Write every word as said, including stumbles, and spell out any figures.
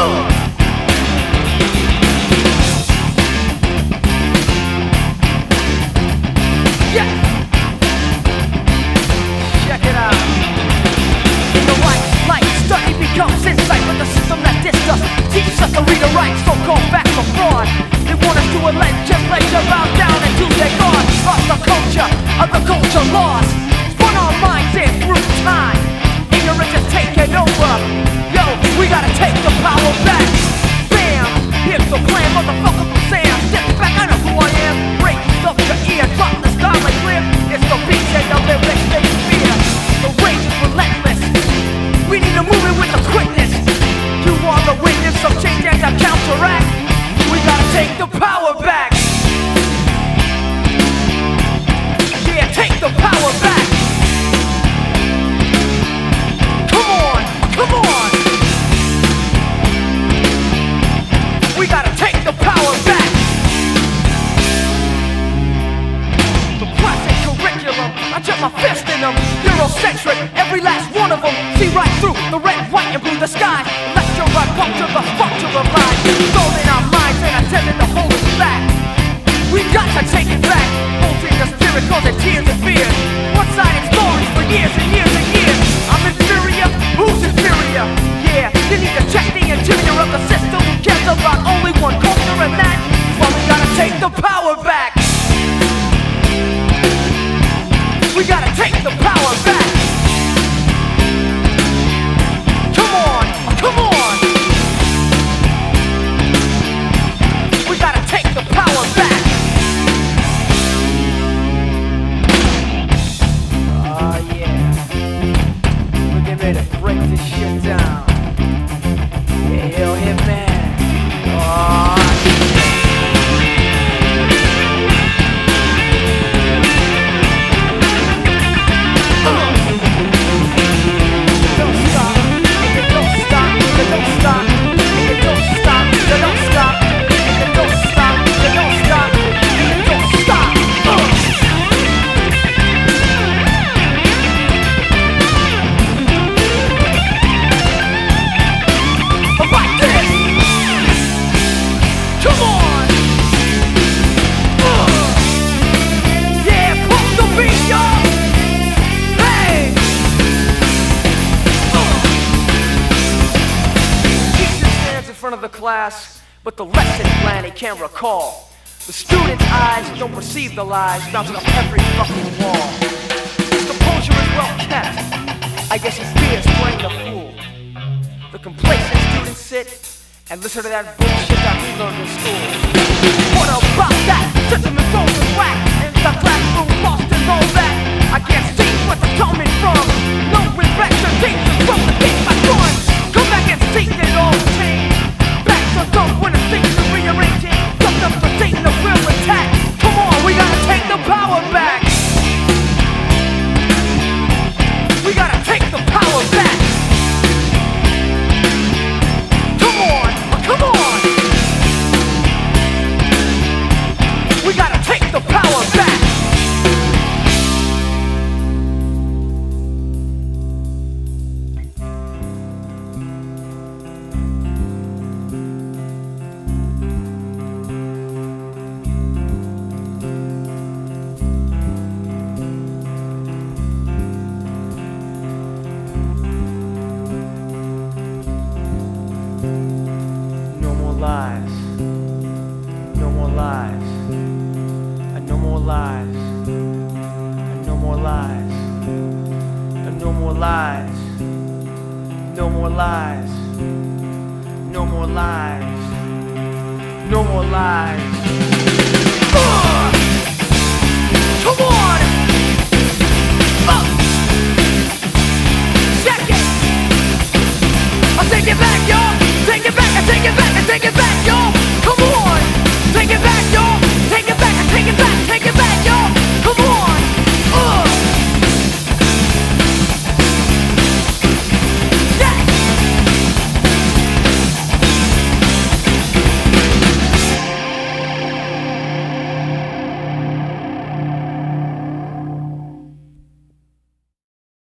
Eurocentric, every last one of them. See right through the red, white, and blue, the sky. Lecture right, puncture the structure of life. Soul in our minds and attempting to hold us back. We got to take it back. Holding the spirit, causing tears and fears. One-sided stories for years and years and years. I'm inferior, who's inferior? Yeah, you need to check the interior of the system. Who cares about only one culture, and that is why we gotta take the power back. We gotta take the power back. Come on, come on. We gotta take the power back. Oh yeah. We're getting ready to break this shit down. Yeah, hell yeah, man. Oh, of the class, but the lesson plan he can't recall. The student's eyes don't perceive the lies bouncing off every fucking wall. His composure is well kept. I guess he fears playing the fool. The complacent students sit and listen to that bullshit that we learned in school. What about that? System is gold and whack, and the classroom lost in all that. I can't see where they're coming from. No regrets or teachers from the things I've done. Come back and see it all change. Don't when it's things are rearranging. Ducked up for taking the real attack. Come on, we gotta take the power back. We gotta take the power back. Come on, come on. We gotta take the power back. Lies, no more lies, and no more lies, and no more lies, and no more lies, no more lies, no more lies, no more lies. Uh, come on!